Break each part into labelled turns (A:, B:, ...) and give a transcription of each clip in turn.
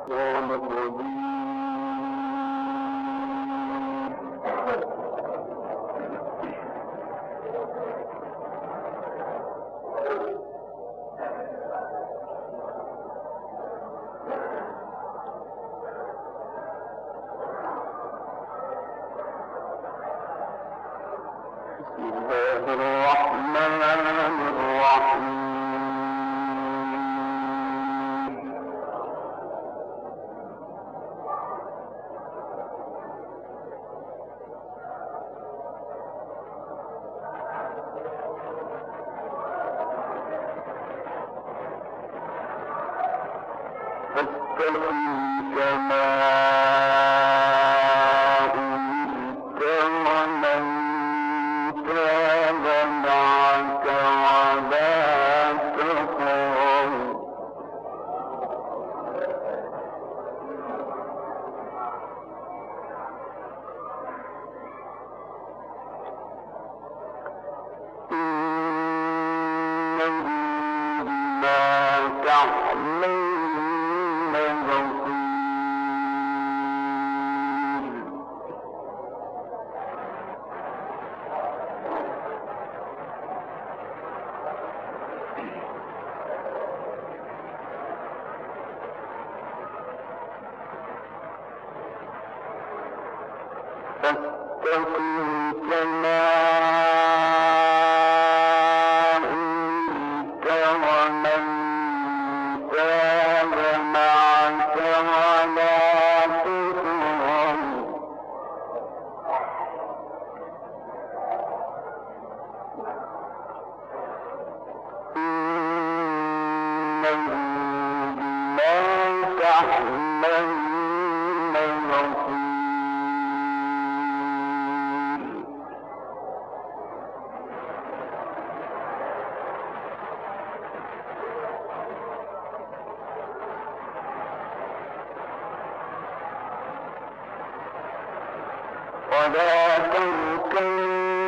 A: ولا تركنوا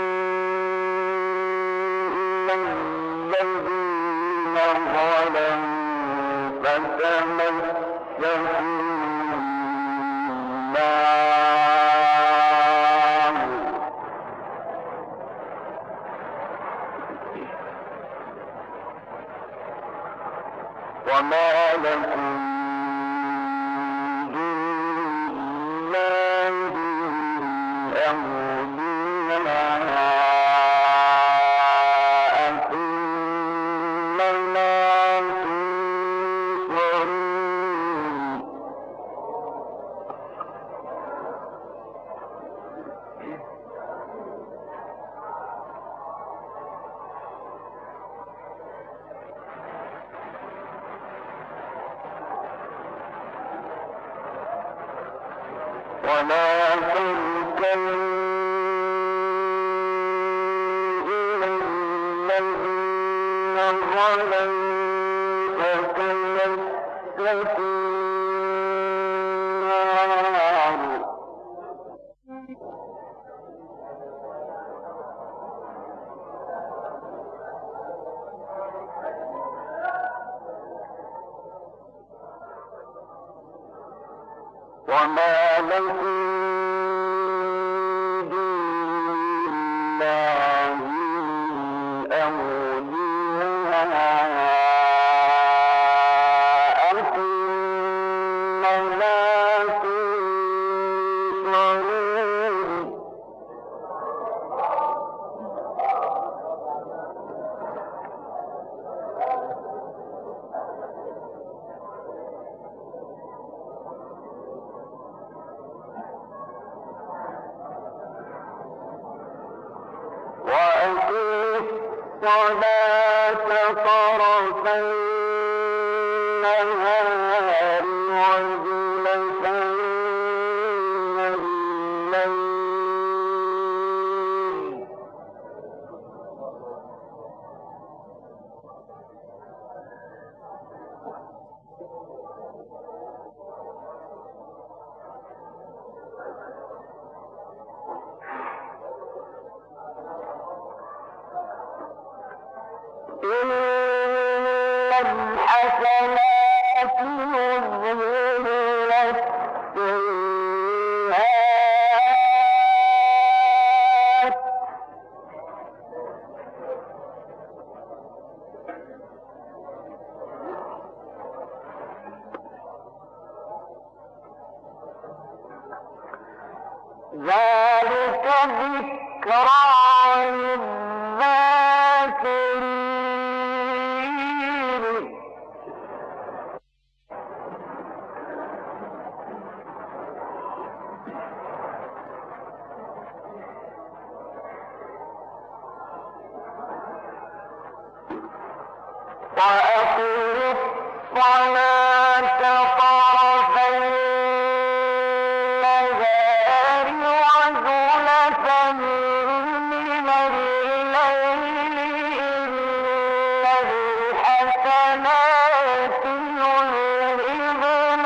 A: إلى الذين ظلموا فتمسكوا النار وما لكم ولا تركنوا إلى الذين ظلموا فتمسكوا النار وما لكم الصلاة طرفي النهار وزلفا من الليل إن الحسنات يذهبن ذلك ذكرى للذاكرين. وأقم الصلاة طرفي النهار وزلفا من الليل إن الحسنات يذهبن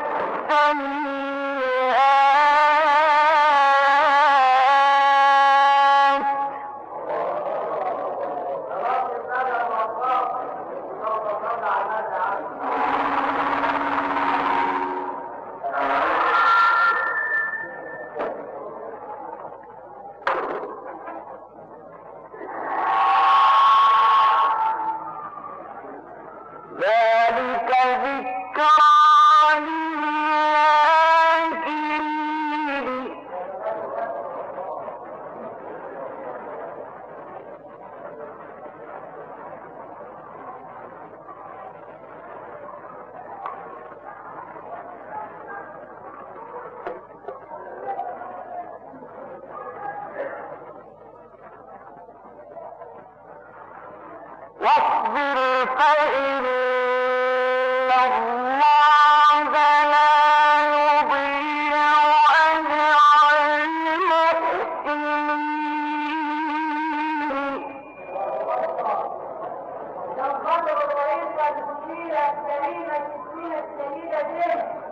A: السيئات. ذلك ذكرى للذاكرين. واصبر فإن الله لا يضيع أجر المحسنين.
B: ننتظر الرئيس الجمهورية الكريمة السنة الجديدة دي.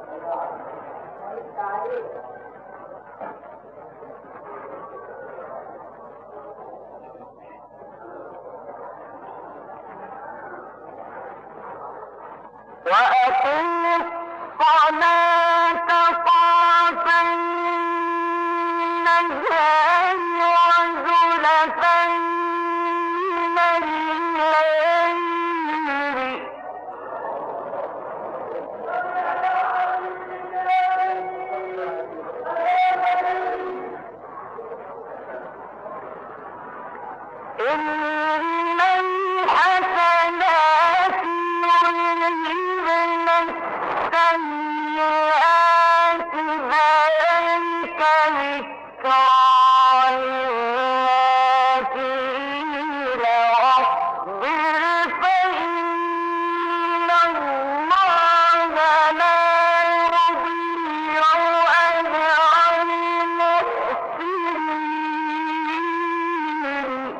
A: وأقم الصلاة طرفي النهار وزلفا من الليل إن الحسنات يذهبن السيئات. ذلك ذكرى للذاكرين. واصبر فإن الله لا يضيع أجر المحسنين.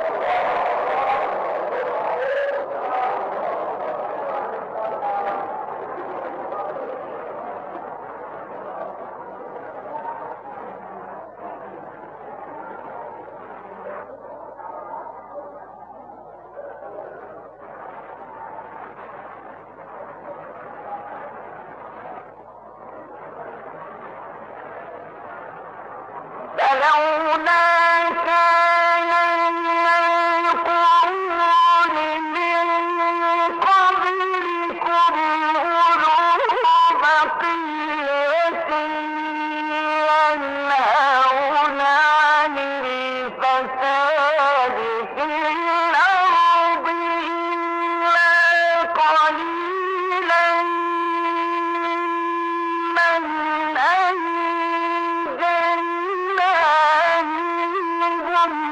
A: فلولا كان من القرون من قبلكم أولو بقية ينهون عن الفساد في الأرض إلا قليلا من أنجينا منهم.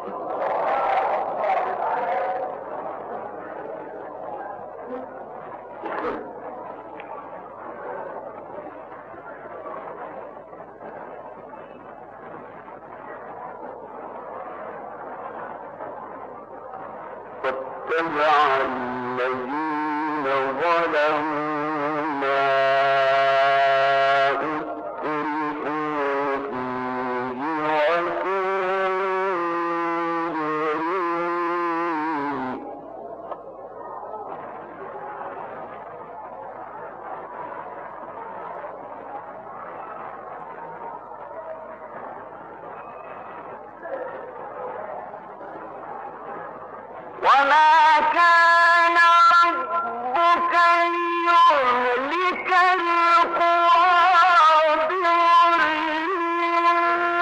A: واتبع الذين ظلموا ما أترفوا فيه وكانوا وما كان ربك ليهلك القرى بظلم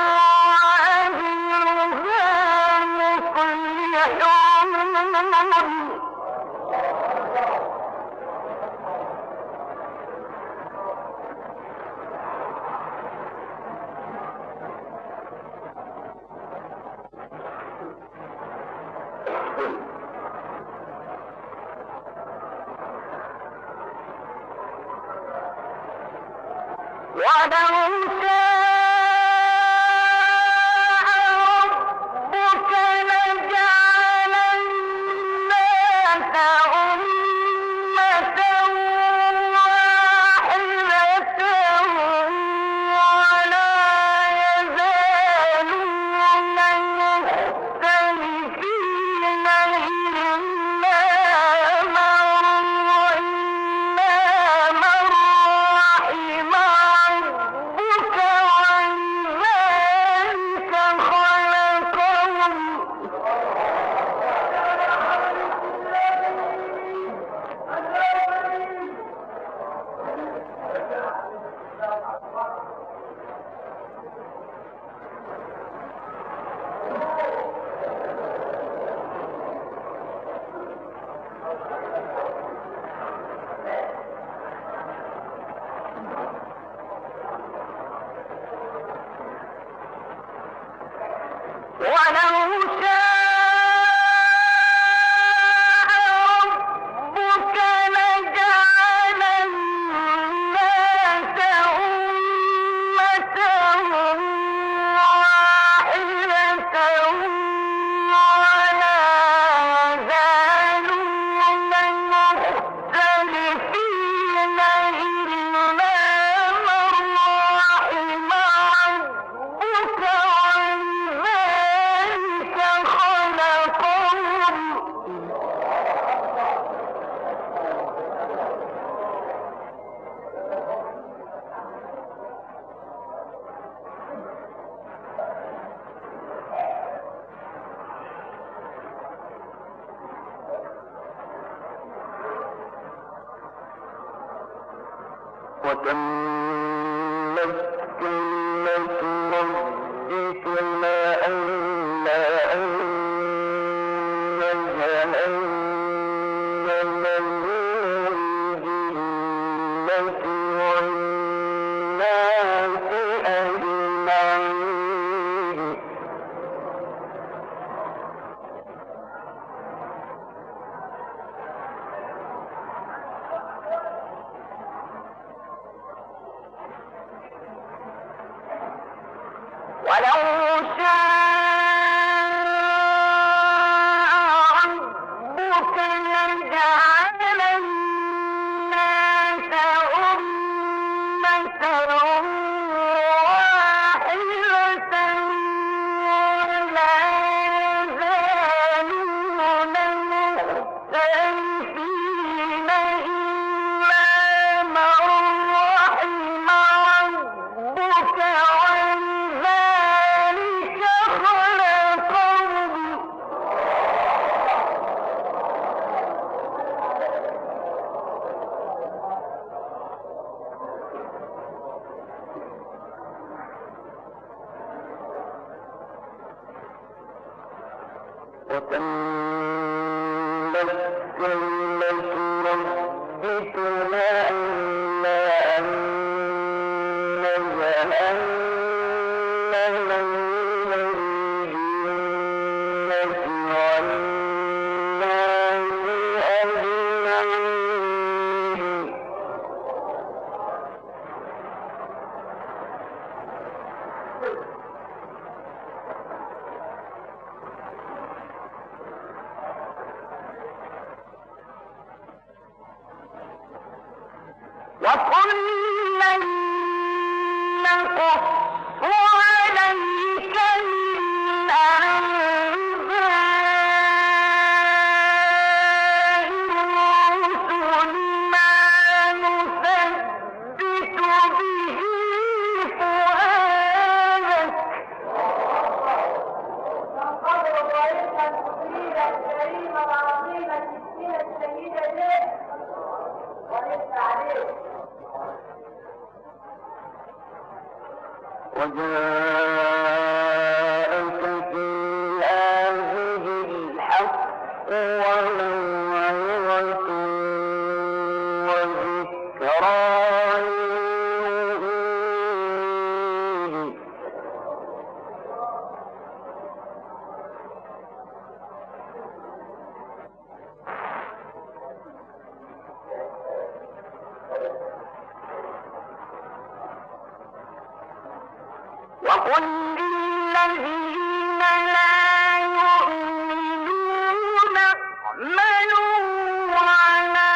A: وقل للذين لا يؤمنون اعملوا على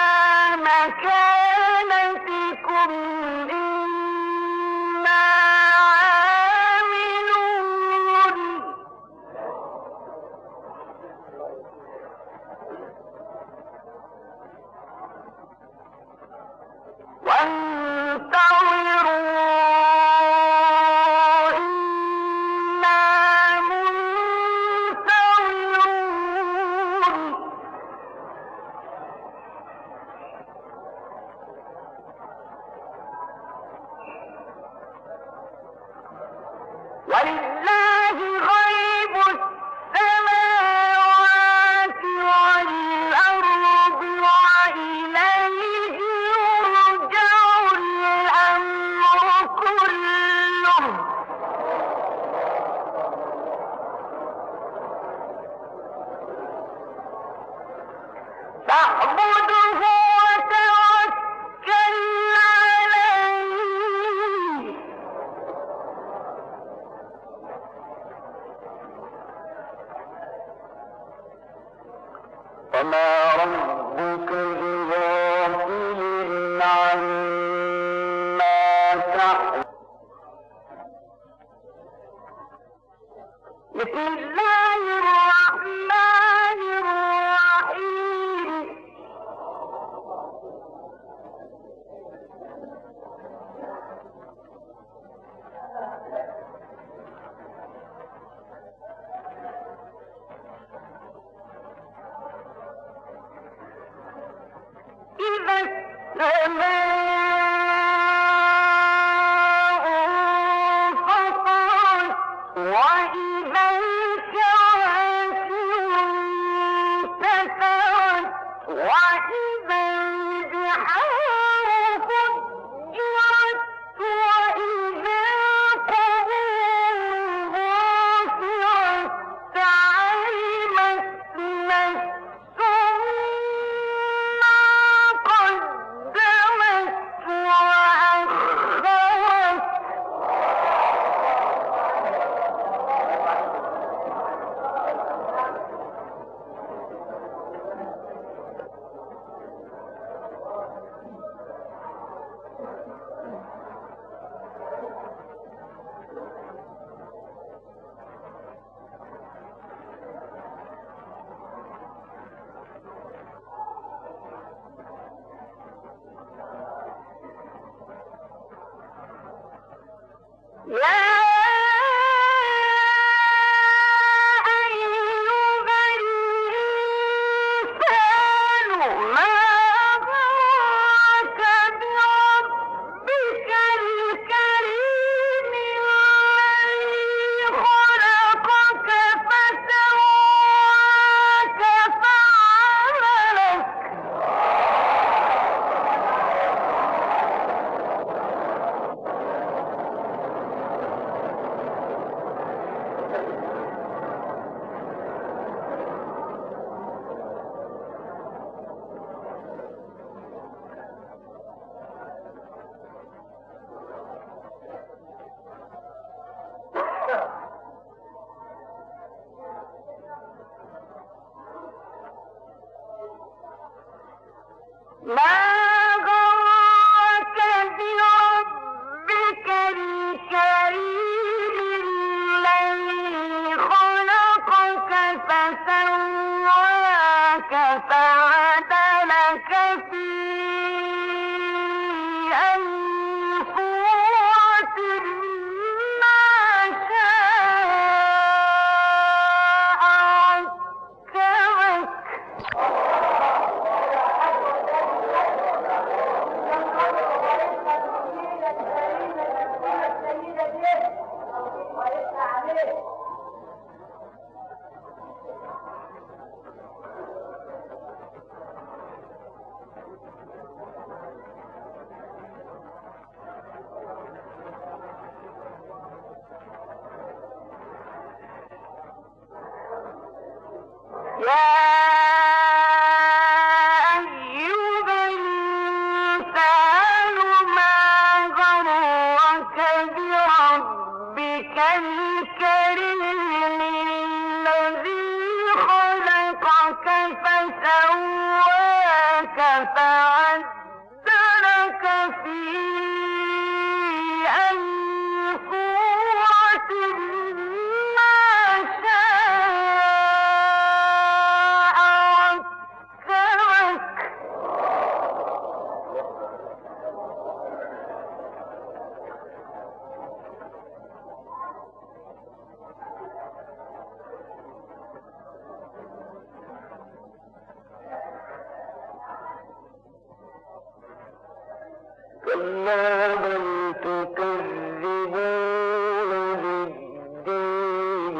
A: مكانتكم إنا عاملون وانتظروا إنا منتظرون ولله غيب السماوات والأرض وإليه يرجع الأمر كله فاعبده وتوكل عليه وما ربك بغافل عما تعمل بسم الله الرحمن الرحيم إذا السماء انفطرت وإذا الكواكب انتثرت وإذا البحار فجرت وإذا القبور بعثرت علمت نفس ما قدمت وأخرت يا أيها الإنسان ما غرك بربك الكريم الذي خلقك فسواك فعدلك ما غرك بربك الكريم الذي خلقك فسواك فعدلك في أي صورة ما شاء ركبك كلا بل تكذبون بالدين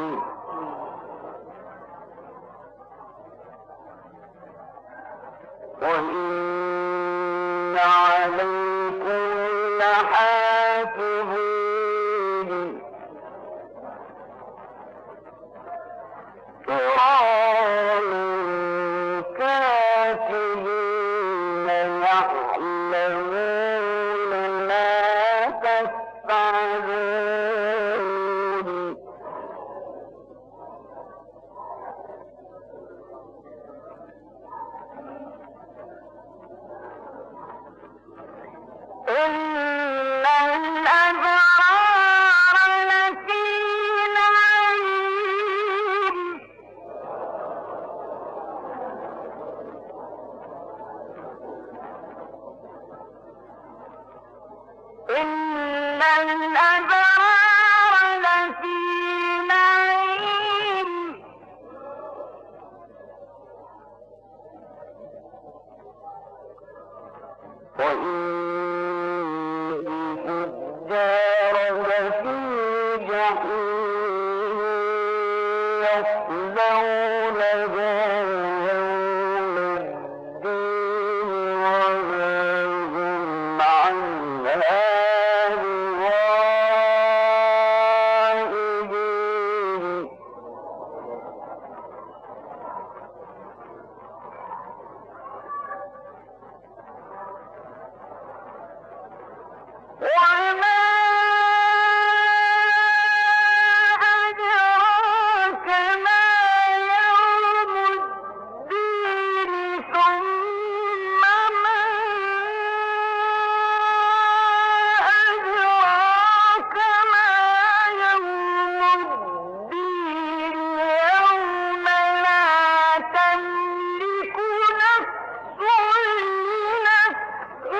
A: وإن عليكم لحافظين كرام كاتبين يعلمون ما تفعلون إن الأبرار لفي نعيم إن الأبرار لفي نعيم وإن الفجار لفي جحيم يصلونها يوم الدين وما هم عنها بغائبين وما أدراك ما يوم الدين ثم ما أدراك ما يوم الدين يوم لا تملك نفس لنفس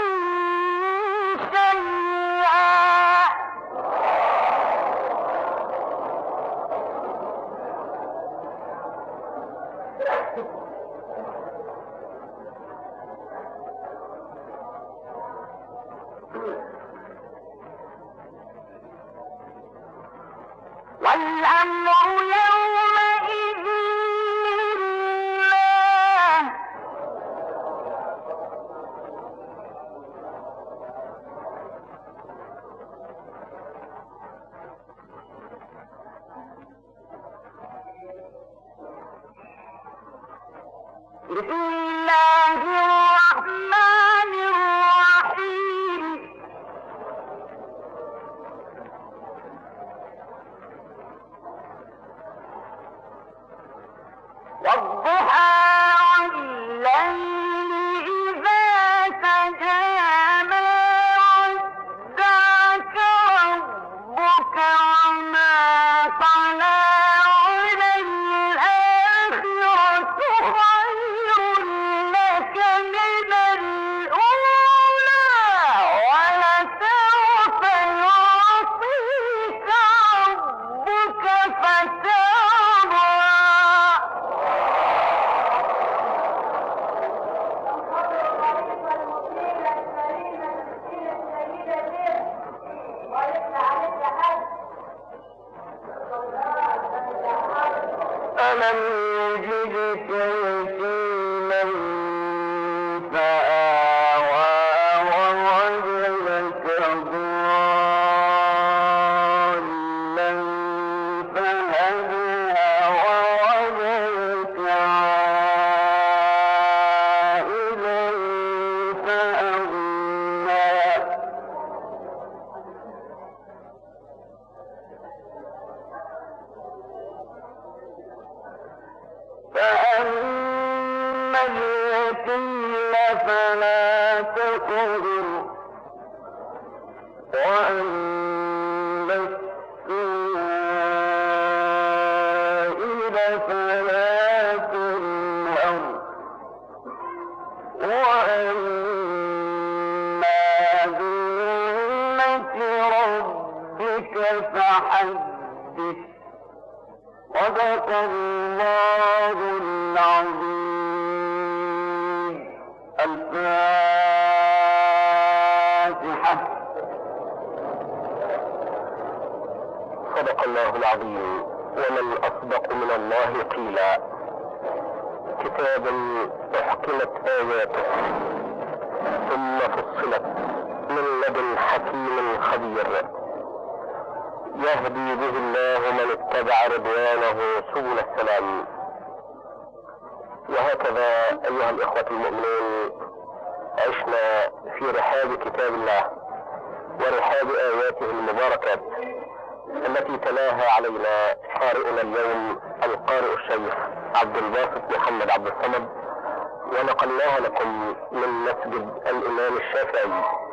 A: والأمر يومئذ لله بسم الله الرحمن الرحيم والضحى والليل إذا سجى ما ودعك ربك وما قلى وللآخرة خير لك من الأولى ولسوف يعطيك ربك فترضى ألم يجدك يتيما فآوى ووجدك ضالا فهدى ووجدك عائلا فأغنى فأما اليتيم فلا تقهر وأما السائل فلا تنهر وأما بنعمة ربك فحدث صدق الله العظيم. الفاتحة.
C: الله العظيم، ومن أصدق من الله قيلا. كتاب أحكمت آياته ثم فصلت من لدن حكيم خبير، يهدي به الله من اتبع رضوانه سبل السلام. وهكذا أيها الإخوة المؤمنين عشنا في رحاب كتاب الله ورحاب آياته المباركات التي تلاها علينا قارئنا اليوم القارئ الشيخ عبد الباسط محمد عبد الصمد، ونقلناها لكم من مسجد الإمام الشافعي